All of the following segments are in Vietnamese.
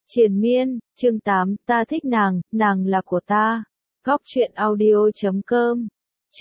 Triền miên, chương 8, ta thích nàng là của ta. Góc truyện audio.com.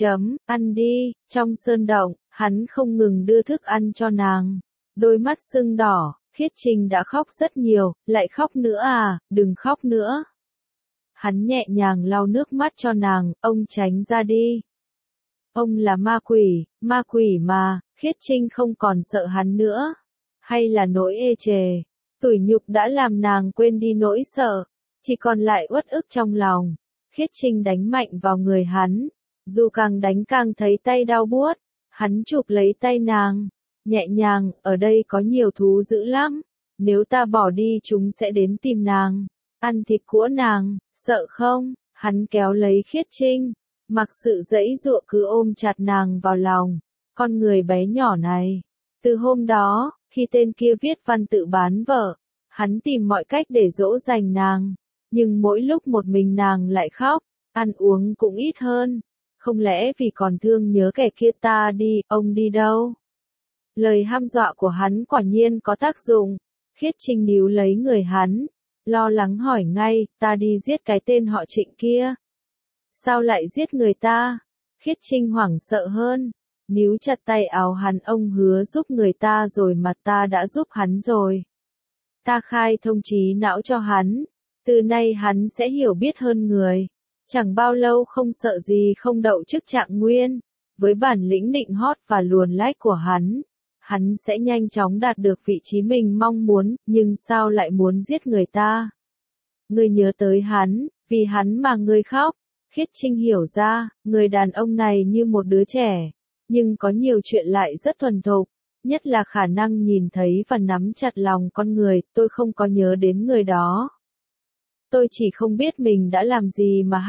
Ăn đi, trong sơn động, hắn không ngừng đưa thức ăn cho nàng. Đôi mắt sưng đỏ, Khiết Trinh đã khóc rất nhiều, lại khóc nữa à, đừng khóc nữa. Hắn nhẹ nhàng lau nước mắt cho nàng, ông tránh ra đi. Ông là ma quỷ mà, Khiết Trinh không còn sợ hắn nữa. Hay là nỗi ê chề, tủi nhục đã làm nàng quên đi nỗi sợ, chỉ còn lại uất ức trong lòng. Khiết Trinh đánh mạnh vào người hắn, dù càng đánh càng thấy tay đau buốt, hắn chụp lấy tay nàng, nhẹ nhàng, ở đây có nhiều thú dữ lắm, nếu ta bỏ đi chúng sẽ đến tìm nàng, ăn thịt của nàng, sợ không? Hắn kéo lấy Khiết Trinh, mặc sự giãy giụa cứ ôm chặt nàng vào lòng, con người bé nhỏ này. Từ hôm đó, khi tên kia viết văn tự bán vợ, hắn tìm mọi cách để dỗ dành nàng, nhưng mỗi lúc một mình nàng lại khóc, ăn uống cũng ít hơn. Không lẽ vì còn thương nhớ kẻ kia ta đi, ông đi đâu? Lời hăm dọa của hắn quả nhiên có tác dụng. Khiết Trinh níu lấy người hắn, lo lắng hỏi ngay, ta đi giết cái tên họ Trịnh kia. Sao lại giết người ta? Khiết Trinh hoảng sợ hơn, níu chặt tay áo hắn, ông hứa giúp người ta rồi mà ta đã giúp hắn rồi. Ta khai thông trí não cho hắn, từ nay hắn sẽ hiểu biết hơn người. Chẳng bao lâu không sợ gì không đậu chức trạng nguyên, với bản lĩnh nịnh hót và luồn lách của hắn sẽ nhanh chóng đạt được vị trí mình mong muốn, nhưng sao lại muốn giết người ta? Ngươi nhớ tới hắn, vì hắn mà ngươi khóc. Khiết Trinh hiểu ra, người đàn ông này như một đứa trẻ, nhưng có nhiều chuyện lại rất thuần thục, nhất là khả năng nhìn thấy và nắm chặt lòng con người, tôi không có nhớ đến người đó. Tôi chỉ không biết mình đã làm gì mà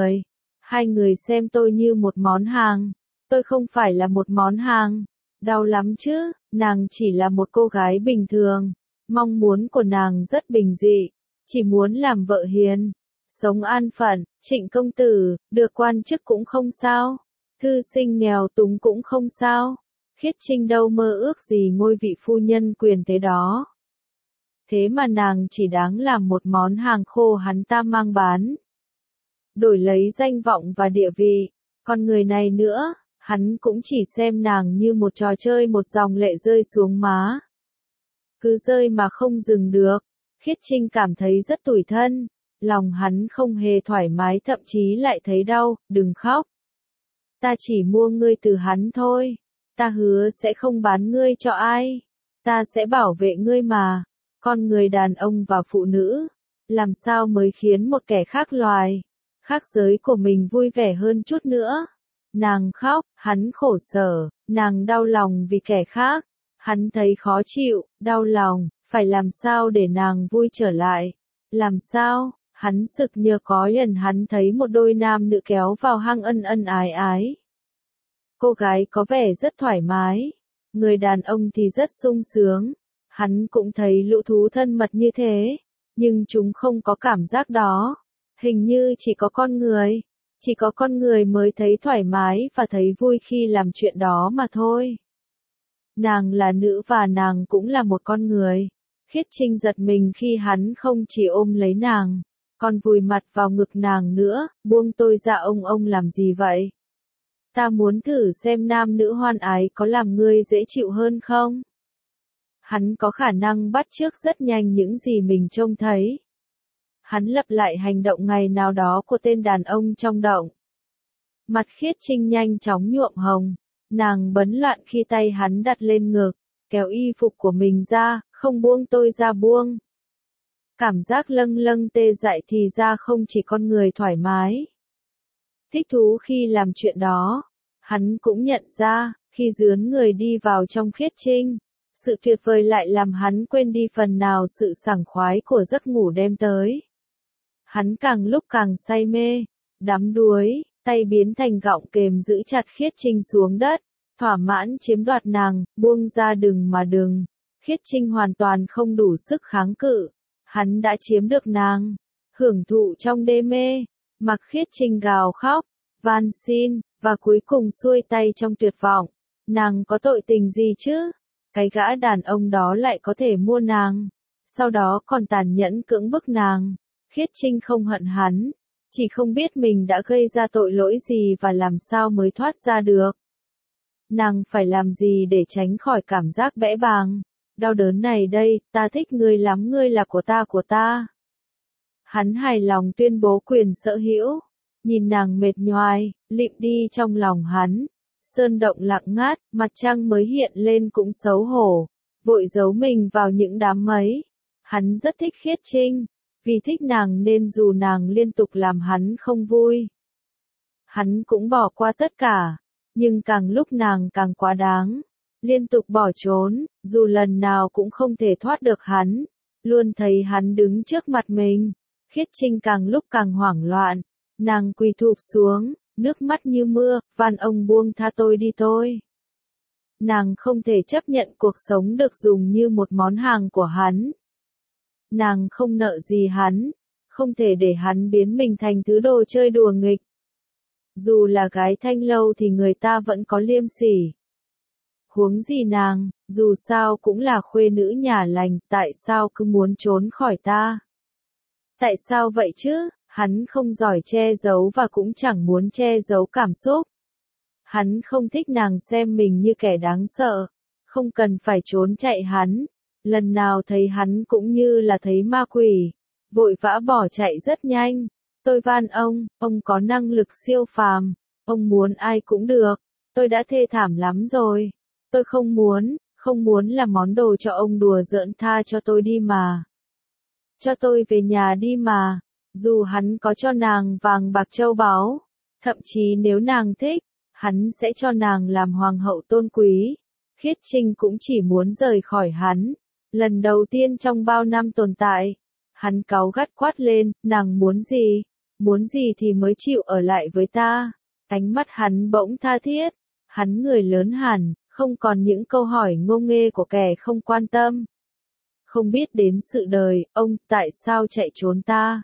hai người xem tôi như một món hàng. Tôi không phải là một món hàng. Đau lắm chứ, nàng chỉ là một cô gái bình thường. Mong muốn của nàng rất bình dị, chỉ muốn làm vợ hiền, sống an phận. Trịnh công tử, được quan chức cũng không sao, thư sinh nghèo túng cũng không sao. Khiết Trinh đâu mơ ước gì ngôi vị phu nhân quyền thế đó. Thế mà nàng chỉ đáng làm một món hàng khô hắn ta mang bán, đổi lấy danh vọng và địa vị. Còn người này nữa, hắn cũng chỉ xem nàng như một trò chơi, một dòng lệ rơi xuống má, cứ rơi mà không dừng được. Khiết Trinh cảm thấy rất tủi thân, lòng hắn không hề thoải mái, thậm chí lại thấy đau. Đừng khóc, ta chỉ mua ngươi từ hắn thôi, ta hứa sẽ không bán ngươi cho ai, ta sẽ bảo vệ ngươi mà. Con người đàn ông và phụ nữ, làm sao mới khiến một kẻ khác loài, khác giới của mình vui vẻ hơn chút nữa? Nàng khóc, hắn khổ sở, nàng đau lòng vì kẻ khác, hắn thấy khó chịu, đau lòng, phải làm sao để nàng vui trở lại? Làm sao? Hắn sực nhớ có lần hắn thấy một đôi nam nữ kéo vào hang ân ân ái ái. Cô gái có vẻ rất thoải mái, người đàn ông thì rất sung sướng. Hắn cũng thấy lũ thú thân mật như thế, nhưng chúng không có cảm giác đó. Hình như chỉ có con người mới thấy thoải mái và thấy vui khi làm chuyện đó mà thôi. Nàng là nữ và nàng cũng là một con người. Khiết Trinh giật mình khi hắn không chỉ ôm lấy nàng, còn vùi mặt vào ngực nàng nữa. Buông tôi ra, ông làm gì vậy? Ta muốn thử xem nam nữ hoan ái có làm ngươi dễ chịu hơn không? Hắn có khả năng bắt chước rất nhanh những gì mình trông thấy. Hắn lặp lại hành động ngày nào đó của tên đàn ông trong động. Mặt Khiết Trinh nhanh chóng nhuộm hồng, nàng bấn loạn khi tay hắn đặt lên ngực, kéo y phục của mình ra, không buông tôi ra buông. Cảm giác lâng lâng tê dại thì ra không chỉ con người thoải mái, thích thú khi làm chuyện đó. Hắn cũng nhận ra, khi dướn người đi vào trong Khiết Trinh, sự tuyệt vời lại làm hắn quên đi phần nào sự sảng khoái của giấc ngủ đêm tới. Hắn càng lúc càng say mê, đắm đuối, tay biến thành gọng kềm giữ chặt Khiết Trinh xuống đất, thỏa mãn chiếm đoạt nàng, buông ra đừng mà đừng. Khiết Trinh hoàn toàn không đủ sức kháng cự, hắn đã chiếm được nàng, hưởng thụ trong đê mê, mặc Khiết Trinh gào khóc, van xin, và cuối cùng xuôi tay trong tuyệt vọng. Nàng có tội tình gì chứ? Cái gã đàn ông đó lại có thể mua nàng. sau đó còn tàn nhẫn cưỡng bức nàng. Khiết Trinh không hận hắn, chỉ không biết mình đã gây ra tội lỗi gì và làm sao mới thoát ra được. Nàng phải làm gì để tránh khỏi cảm giác bẽ bàng, đau đớn này đây, ta thích ngươi lắm, ngươi là của ta. Hắn hài lòng tuyên bố quyền sở hữu, nhìn nàng mệt nhoài, lịm đi trong lòng hắn. Sơn động lặng ngát, mặt trăng mới hiện lên cũng xấu hổ, vội giấu mình vào những đám mây. Hắn rất thích Khiết Trinh, vì thích nàng nên dù nàng liên tục làm hắn không vui. Hắn cũng bỏ qua tất cả, nhưng càng lúc nàng càng quá đáng. Liên tục bỏ trốn, dù lần nào cũng không thể thoát được hắn. Luôn thấy hắn đứng trước mặt mình. Khiết Trinh càng lúc càng hoảng loạn. Nàng quỳ thụp xuống, nước mắt như mưa, van ông buông tha tôi đi tôi. Nàng không thể chấp nhận cuộc sống được dùng như một món hàng của hắn. Nàng không nợ gì hắn, không thể để hắn biến mình thành thứ đồ chơi đùa nghịch. Dù là gái thanh lâu thì người ta vẫn có liêm sỉ. Huống gì nàng, dù sao cũng là khuê nữ nhà lành, tại sao cứ muốn trốn khỏi ta? Tại sao vậy chứ? Hắn không giỏi che giấu và cũng chẳng muốn che giấu cảm xúc. Hắn không thích nàng xem mình như kẻ đáng sợ, không cần phải trốn chạy hắn. Lần nào thấy hắn cũng như là thấy ma quỷ, vội vã bỏ chạy rất nhanh. Tôi van ông có năng lực siêu phàm, ông muốn ai cũng được, tôi đã thê thảm lắm rồi. Tôi không muốn là món đồ cho ông đùa giỡn, tha cho tôi đi mà. Cho tôi về nhà đi mà, dù hắn có cho nàng vàng bạc châu báu, thậm chí nếu nàng thích, hắn sẽ cho nàng làm hoàng hậu tôn quý. Khiết Trinh cũng chỉ muốn rời khỏi hắn. Lần đầu tiên trong bao năm tồn tại, hắn cáu gắt quát lên, nàng muốn gì thì mới chịu ở lại với ta. Ánh mắt hắn bỗng tha thiết, hắn người lớn hẳn, không còn những câu hỏi ngô nghê của kẻ không quan tâm. Không biết đến sự đời, ông, tại sao chạy trốn ta?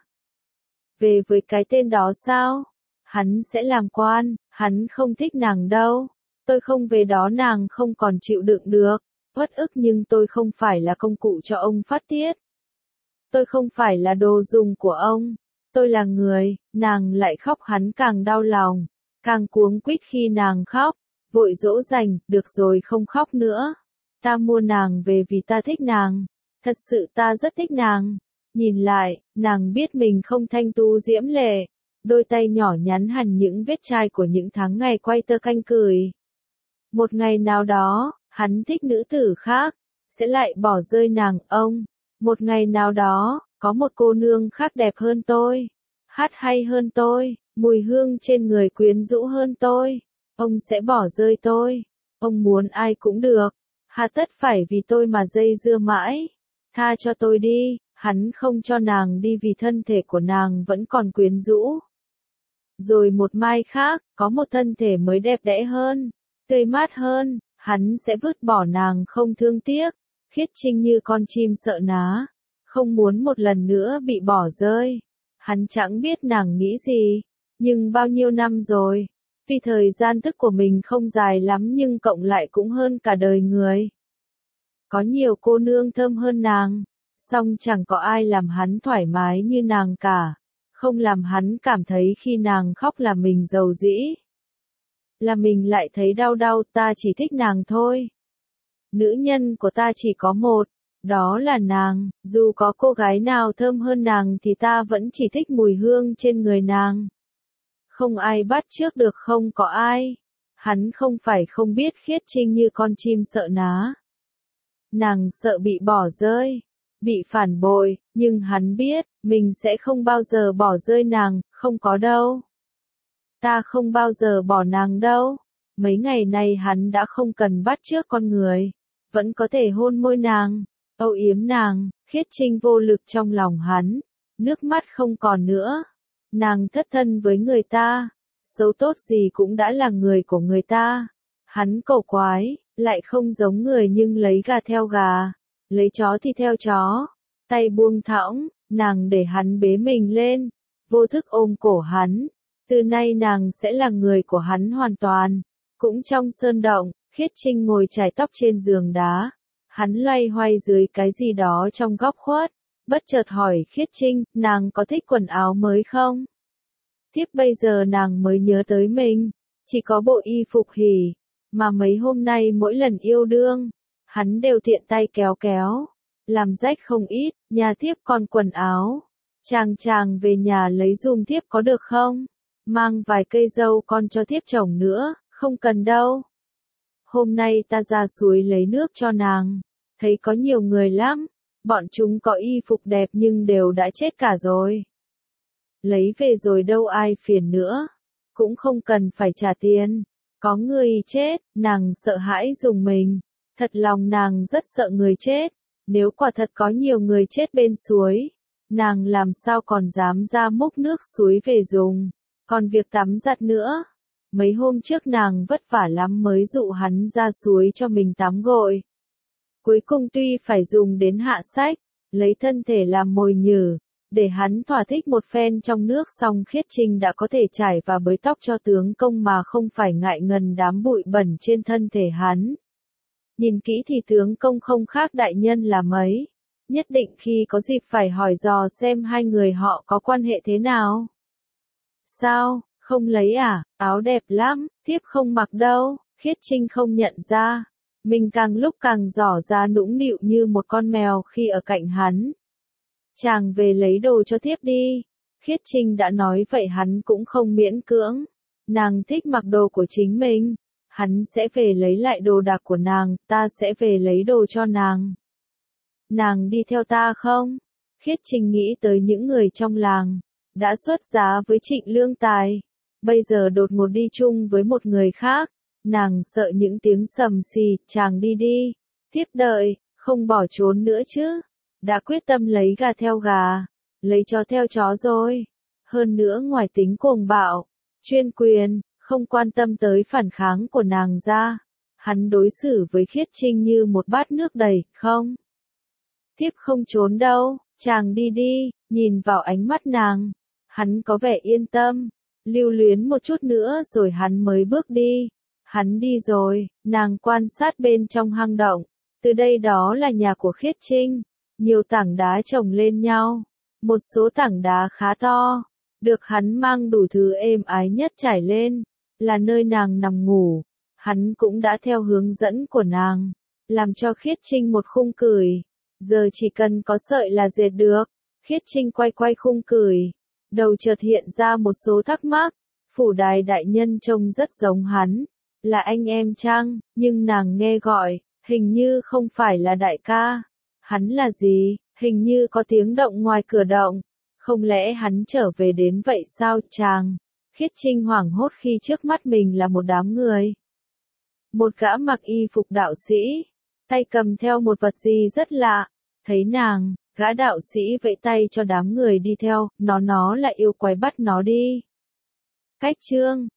Về với cái tên đó sao? Hắn sẽ làm quan, hắn không thích nàng đâu. Tôi không về đó nàng không còn chịu đựng được. Uất ức nhưng tôi không phải là công cụ cho ông phát tiết. Tôi không phải là đồ dùng của ông. Tôi là người, nàng lại khóc, hắn càng đau lòng, càng cuống quýt khi nàng khóc, vội dỗ dành, được rồi không khóc nữa. Ta mua nàng về vì ta thích nàng, thật sự ta rất thích nàng. Nhìn lại, nàng biết mình không thanh tú diễm lệ, đôi tay nhỏ nhắn hằn những vết chai của những tháng ngày quay tơ canh cười. Một ngày nào đó, hắn thích nữ tử khác, sẽ lại bỏ rơi nàng, ông. Một ngày nào đó, có một cô nương khác đẹp hơn tôi, hát hay hơn tôi, mùi hương trên người quyến rũ hơn tôi. Ông sẽ bỏ rơi tôi. Ông muốn ai cũng được. Hà tất phải vì tôi mà dây dưa mãi. Tha cho tôi đi. Hắn không cho nàng đi vì thân thể của nàng vẫn còn quyến rũ. Rồi một mai khác, có một thân thể mới đẹp đẽ hơn, tươi mát hơn, hắn sẽ vứt bỏ nàng không thương tiếc. Khiết Trinh như con chim sợ ná, không muốn một lần nữa bị bỏ rơi. Hắn chẳng biết nàng nghĩ gì, nhưng bao nhiêu năm rồi, vì thời gian thức của mình không dài lắm nhưng cộng lại cũng hơn cả đời người. Có nhiều cô nương thơm hơn nàng, song chẳng có ai làm hắn thoải mái như nàng cả, không làm hắn cảm thấy khi nàng khóc là mình giàu dĩ. Là mình lại thấy đau đau, ta chỉ thích nàng thôi. Nữ nhân của ta chỉ có một, đó là nàng, dù có cô gái nào thơm hơn nàng thì ta vẫn chỉ thích mùi hương trên người nàng. Không ai bắt chước được, không có ai. Hắn không phải không biết Khiết Trinh như con chim sợ ná. Nàng sợ bị bỏ rơi, bị phản bội, nhưng hắn biết, mình sẽ không bao giờ bỏ rơi nàng, không có đâu. Ta không bao giờ bỏ nàng đâu. Mấy ngày nay hắn đã không cần bắt chước con người, vẫn có thể hôn môi nàng, âu yếm nàng. Khiết Trinh vô lực trong lòng hắn, nước mắt không còn nữa. Nàng thất thân với người ta, xấu tốt gì cũng đã là người của người ta. Hắn cầu quái, lại không giống người nhưng lấy gà theo gà, lấy chó thì theo chó. Tay buông thõng, nàng để hắn bế mình lên, vô thức ôm cổ hắn. Từ nay nàng sẽ là người của hắn hoàn toàn. Cũng trong sơn động, Khiết Trinh ngồi chải tóc trên giường đá. Hắn loay hoay dưới cái gì đó trong góc khuất, bất chợt hỏi Khiết Trinh, nàng có thích quần áo mới không? Tiếp bây giờ nàng mới nhớ tới mình, chỉ có bộ y phục hỉ, mà mấy hôm nay mỗi lần yêu đương, hắn đều tiện tay kéo kéo, làm rách không ít, nhà tiếp còn quần áo. Chàng về nhà lấy dùm tiếp có được không? Mang vài cây dâu con cho tiếp chồng nữa, không cần đâu. Hôm nay ta ra suối lấy nước cho nàng, thấy có nhiều người lắm, bọn chúng có y phục đẹp nhưng đều đã chết cả rồi. Lấy về rồi đâu ai phiền nữa, cũng không cần phải trả tiền. Có người chết, nàng sợ hãi dùng mình, thật lòng nàng rất sợ người chết, nếu quả thật có nhiều người chết bên suối, nàng làm sao còn dám ra múc nước suối về dùng, còn việc tắm giặt nữa. Mấy hôm trước nàng vất vả lắm mới dụ hắn ra suối cho mình tắm gội. Cuối cùng tuy phải dùng đến hạ sách, lấy thân thể làm mồi nhử, để hắn thỏa thích một phen trong nước xong Khiết Trinh đã có thể trải và bới tóc cho tướng công mà không phải ngại ngần đám bụi bẩn trên thân thể hắn. Nhìn kỹ thì tướng công không khác đại nhân là mấy, nhất định khi có dịp phải hỏi dò xem hai người họ có quan hệ thế nào. Sao, không lấy à, áo đẹp lắm, tiếp không mặc đâu, Khiết Trinh không nhận ra. Mình càng lúc càng giỏ ra nũng nịu như một con mèo khi ở cạnh hắn. Chàng về lấy đồ cho tiếp đi. Khiết Trinh đã nói vậy hắn cũng không miễn cưỡng. Nàng thích mặc đồ của chính mình. Hắn sẽ về lấy lại đồ đạc của nàng, ta sẽ về lấy đồ cho nàng. Nàng đi theo ta không? Khiết Trinh nghĩ tới những người trong làng, đã xuất giá với Trịnh Lương Tài. Bây giờ đột ngột đi chung với một người khác. Nàng sợ những tiếng sầm xì, chàng đi đi. Tiếp đợi, không bỏ trốn nữa chứ. Đã quyết tâm lấy gà theo gà, lấy chó theo chó rồi. Hơn nữa ngoài tính cuồng bạo, chuyên quyền, không quan tâm tới phản kháng của nàng ra, hắn đối xử với Khiết Trinh như một bát nước đầy, không? Tiếp không trốn đâu, chàng đi đi, nhìn vào ánh mắt nàng. Hắn có vẻ yên tâm, lưu luyến một chút nữa rồi hắn mới bước đi. Hắn đi rồi, nàng quan sát bên trong hang động. Từ đây đó là nhà của Khiết Trinh. Nhiều tảng đá chồng lên nhau. Một số tảng đá khá to. Được hắn mang đủ thứ êm ái nhất trải lên. Là nơi nàng nằm ngủ. Hắn cũng đã theo hướng dẫn của nàng. Làm cho Khiết Trinh một khung cửi. Giờ chỉ cần có sợi là dệt được. Khiết Trinh quay khung cửi. Đầu chợt hiện ra một số thắc mắc. Phủ Đài đại nhân trông rất giống hắn. Là anh em chăng, nhưng nàng nghe gọi, hình như không phải là đại ca. Hắn là gì, hình như có tiếng động ngoài cửa động. Không lẽ hắn trở về đến vậy sao chàng? Khiết Trinh hoảng hốt khi trước mắt mình là một đám người. Một gã mặc y phục đạo sĩ, tay cầm theo một vật gì rất lạ. Thấy nàng, gã đạo sĩ vẫy tay cho đám người đi theo, nó là yêu quái bắt nó đi. Cách chương